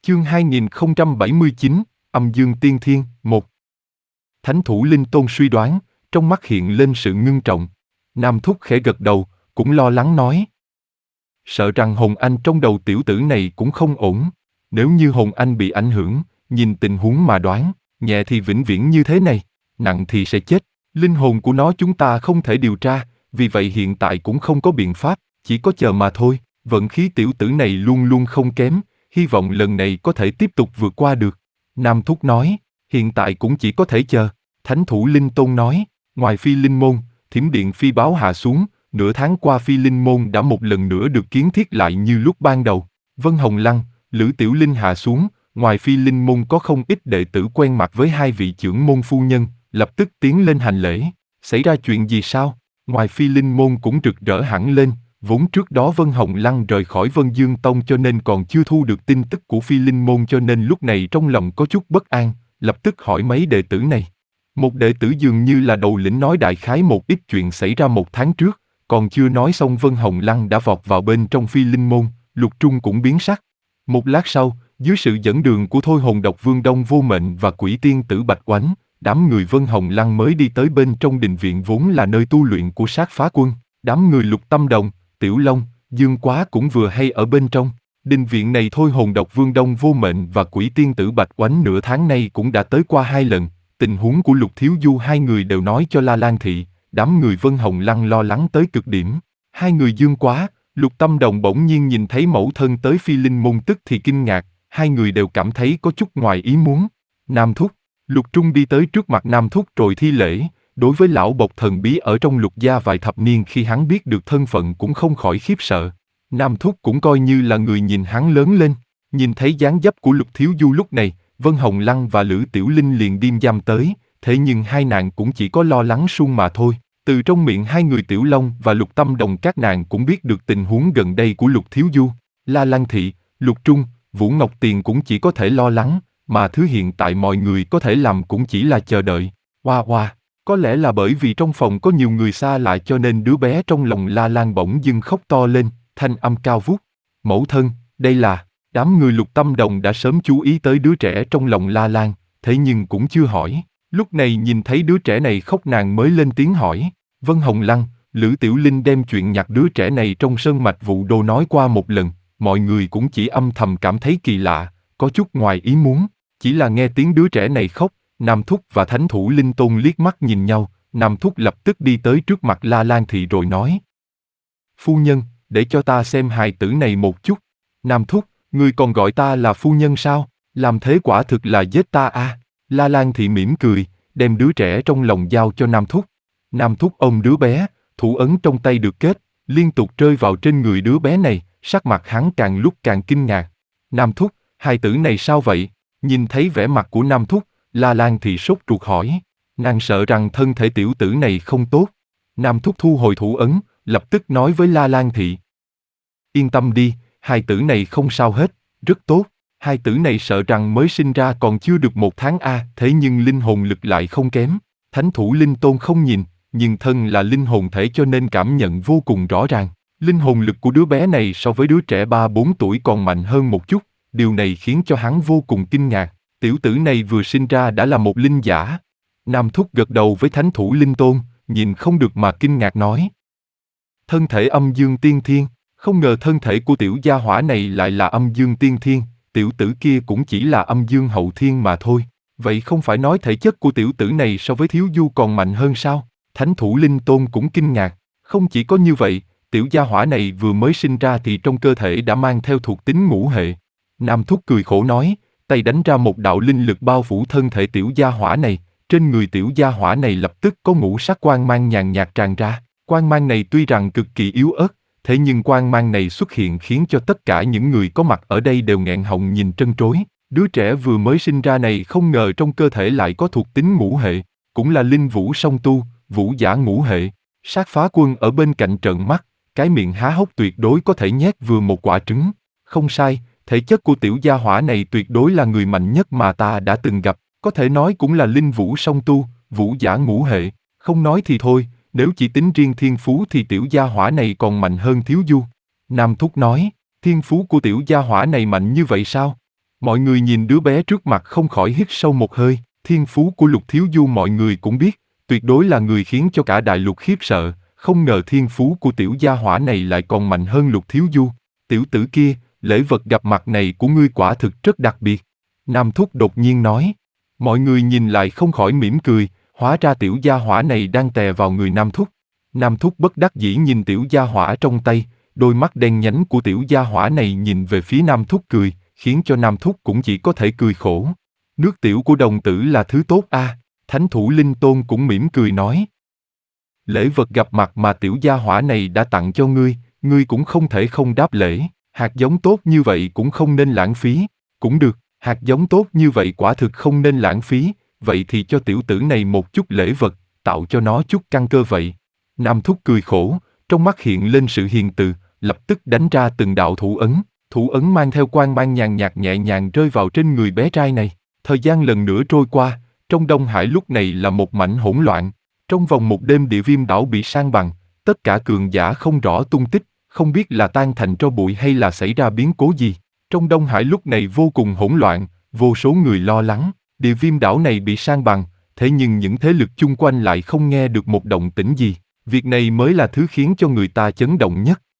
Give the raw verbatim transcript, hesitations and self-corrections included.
Chương hai nghìn không trăm bảy mươi chín, Âm Dương Tiên Thiên, một. Thánh thủ Linh Tôn suy đoán, trong mắt hiện lên sự ngưng trọng. Nam Thúc khẽ gật đầu, cũng lo lắng nói. Sợ rằng hồn anh trong đầu tiểu tử này cũng không ổn. Nếu như hồn anh bị ảnh hưởng, nhìn tình huống mà đoán, nhẹ thì vĩnh viễn như thế này, nặng thì sẽ chết. Linh hồn của nó chúng ta không thể điều tra, vì vậy hiện tại cũng không có biện pháp, chỉ có chờ mà thôi. Vận khí tiểu tử này luôn luôn không kém, hy vọng lần này có thể tiếp tục vượt qua được. Nam Thúc nói, hiện tại cũng chỉ có thể chờ. Thánh thủ Linh Tôn nói, ngoài Phi Linh Môn, thiểm điện phi báo hạ xuống, nửa tháng qua Phi Linh Môn đã một lần nữa được kiến thiết lại như lúc ban đầu. Vân Hồng Lăng, Lữ Tiểu Linh hạ xuống, ngoài Phi Linh Môn có không ít đệ tử quen mặt với hai vị trưởng môn phu nhân, lập tức tiến lên hành lễ. Xảy ra chuyện gì sao? Ngoài Phi Linh Môn cũng rực rỡ hẳn lên, vốn trước đó Vân Hồng Lăng rời khỏi Vân Dương Tông cho nên còn chưa thu được tin tức của Phi Linh Môn cho nên lúc này trong lòng có chút bất an, lập tức hỏi mấy đệ tử này. Một đệ tử dường như là đầu lĩnh nói đại khái một ít chuyện xảy ra một tháng trước, còn chưa nói xong Vân Hồng Lăng đã vọt vào bên trong Phi Linh Môn, Lục Trung cũng biến sắc. Một lát sau, dưới sự dẫn đường của Thôi Hồn Độc Vương Đông Vô Mệnh và Quỷ Tiên Tử Bạch Oánh, đám người Vân Hồng Lăng mới đi tới bên trong đình viện vốn là nơi tu luyện của Sát Phá Quân. Đám người Lục Tâm Đồng, Tiểu Long, Dương Quá cũng vừa hay ở bên trong. Đình viện này Thôi Hồn Độc Vương Đông Vô Mệnh và Quỷ Tiên Tử Bạch Oánh nửa tháng nay cũng đã tới qua hai lần. Tình huống của Lục Thiếu Du hai người đều nói cho La Lan Thị, đám người Vân Hồng Lăng lo lắng tới cực điểm. Hai người Dương Quá, Lục Tâm Đồng bỗng nhiên nhìn thấy mẫu thân tới Phi Linh Môn tức thì kinh ngạc, hai người đều cảm thấy có chút ngoài ý muốn. Nam Thúc, Lục Trung đi tới trước mặt Nam Thúc rồi thi lễ, đối với lão bộc thần bí ở trong Lục gia vài thập niên khi hắn biết được thân phận cũng không khỏi khiếp sợ. Nam Thúc cũng coi như là người nhìn hắn lớn lên, nhìn thấy dáng dấp của Lục Thiếu Du lúc này, Vân Hồng Lăng và Lữ Tiểu Linh liền điên giam tới, thế nhưng hai nàng cũng chỉ có lo lắng suông mà thôi. Từ trong miệng hai người Tiểu Long và Lục Tâm Đồng các nàng cũng biết được tình huống gần đây của Lục Thiếu Du. La Lan Thị, Lục Trung, Vũ Ngọc Tiền cũng chỉ có thể lo lắng, mà thứ hiện tại mọi người có thể làm cũng chỉ là chờ đợi. Hoa hoa, có lẽ là bởi vì trong phòng có nhiều người xa lạ cho nên đứa bé trong lòng La Lan bỗng dưng khóc to lên, thanh âm cao vút. Mẫu thân, đây là... Đám người Lục Tâm Đồng đã sớm chú ý tới đứa trẻ trong lòng La Lan, thế nhưng cũng chưa hỏi. Lúc này nhìn thấy đứa trẻ này khóc nàng mới lên tiếng hỏi. Vân Hồng Lăng, Lữ Tiểu Linh đem chuyện nhặt đứa trẻ này trong sơn mạch Vụ Đô nói qua một lần, mọi người cũng chỉ âm thầm cảm thấy kỳ lạ, có chút ngoài ý muốn. Chỉ là nghe tiếng đứa trẻ này khóc, Nam Thúc và Thánh thủ Linh Tôn liếc mắt nhìn nhau, Nam Thúc lập tức đi tới trước mặt La Lan Thị rồi nói. Phu nhân, để cho ta xem hài tử này một chút. Nam Thúc, ngươi còn gọi ta là phu nhân sao? Làm thế quả thực là giết ta à? La Lan Thị mỉm cười, đem đứa trẻ trong lòng giao cho Nam Thúc. Nam Thúc ôm đứa bé, thủ ấn trong tay được kết, liên tục rơi vào trên người đứa bé này, sắc mặt hắn càng lúc càng kinh ngạc. Nam Thúc, hài tử này sao vậy? Nhìn thấy vẻ mặt của Nam Thúc, La Lan Thị sốt ruột hỏi. Nàng sợ rằng thân thể tiểu tử này không tốt. Nam Thúc thu hồi thủ ấn, lập tức nói với La Lan Thị. Yên tâm đi, hài tử này không sao hết, rất tốt. Hài tử này sợ rằng mới sinh ra còn chưa được một tháng a, à, thế nhưng linh hồn lực lại không kém. Thánh thủ Linh Tôn không nhìn, nhưng thân là linh hồn thể cho nên cảm nhận vô cùng rõ ràng. Linh hồn lực của đứa bé này so với đứa trẻ ba bốn tuổi còn mạnh hơn một chút, điều này khiến cho hắn vô cùng kinh ngạc. Tiểu tử này vừa sinh ra đã là một linh giả. Nam Thúc gật đầu với Thánh thủ Linh Tôn, nhìn không được mà kinh ngạc nói. Thân thể âm dương tiên thiên, không ngờ thân thể của tiểu gia hỏa này lại là âm dương tiên thiên, tiểu tử kia cũng chỉ là âm dương hậu thiên mà thôi. Vậy không phải nói thể chất của tiểu tử này so với Thiếu Du còn mạnh hơn sao? Thánh thủ Linh Tôn cũng kinh ngạc. Không chỉ có như vậy, tiểu gia hỏa này vừa mới sinh ra thì trong cơ thể đã mang theo thuộc tính ngũ hệ. Nam Thúc cười khổ nói, tay đánh ra một đạo linh lực bao phủ thân thể tiểu gia hỏa này, trên người tiểu gia hỏa này lập tức có ngũ sắc quang mang nhàn nhạt tràn ra. Quang mang này tuy rằng cực kỳ yếu ớt, thế nhưng quang mang này xuất hiện khiến cho tất cả những người có mặt ở đây đều nghẹn họng nhìn trân trối. Đứa trẻ vừa mới sinh ra này không ngờ trong cơ thể lại có thuộc tính ngũ hệ, cũng là linh vũ song tu, vũ giả ngũ hệ. Sát Phá Quân ở bên cạnh trợn mắt, cái miệng há hốc tuyệt đối có thể nhét vừa một quả trứng. Không sai, thể chất của tiểu gia hỏa này tuyệt đối là người mạnh nhất mà ta đã từng gặp, có thể nói cũng là linh vũ song tu, vũ giả ngũ hệ. Không nói thì thôi, nếu chỉ tính riêng thiên phú thì tiểu gia hỏa này còn mạnh hơn Thiếu Du. Nam Thúc nói, thiên phú của tiểu gia hỏa này mạnh như vậy sao? Mọi người nhìn đứa bé trước mặt không khỏi hít sâu một hơi, thiên phú của Lục Thiếu Du mọi người cũng biết, tuyệt đối là người khiến cho cả đại lục khiếp sợ, không ngờ thiên phú của tiểu gia hỏa này lại còn mạnh hơn Lục Thiếu Du. Tiểu tử kia, lễ vật gặp mặt này của ngươi quả thực rất đặc biệt. Nam Thúc đột nhiên nói. Mọi người nhìn lại không khỏi mỉm cười, hóa ra tiểu gia hỏa này đang tè vào người Nam Thúc. Nam Thúc bất đắc dĩ nhìn tiểu gia hỏa trong tay, đôi mắt đen nhánh của tiểu gia hỏa này nhìn về phía Nam Thúc cười, khiến cho Nam Thúc cũng chỉ có thể cười khổ. Nước tiểu của đồng tử là thứ tốt a. À. Thánh thủ Linh Tôn cũng mỉm cười nói. Lễ vật gặp mặt mà tiểu gia hỏa này đã tặng cho ngươi, ngươi cũng không thể không đáp lễ, hạt giống tốt như vậy cũng không nên lãng phí. Cũng được, hạt giống tốt như vậy quả thực không nên lãng phí, vậy thì cho tiểu tử này một chút lễ vật, tạo cho nó chút căn cơ vậy. Nam Thúc cười khổ, trong mắt hiện lên sự hiền từ, lập tức đánh ra từng đạo thủ ấn. Thủ ấn mang theo quang mang nhàn nhạt nhẹ nhàng rơi vào trên người bé trai này. Thời gian lần nữa trôi qua, trong Đông Hải lúc này là một mảnh hỗn loạn. Trong vòng một đêm địa viêm đảo bị san bằng, tất cả cường giả không rõ tung tích, không biết là tan thành tro bụi hay là xảy ra biến cố gì. Trong Đông Hải lúc này vô cùng hỗn loạn, vô số người lo lắng, địa viêm đảo này bị san bằng, thế nhưng những thế lực chung quanh lại không nghe được một động tĩnh gì. Việc này mới là thứ khiến cho người ta chấn động nhất.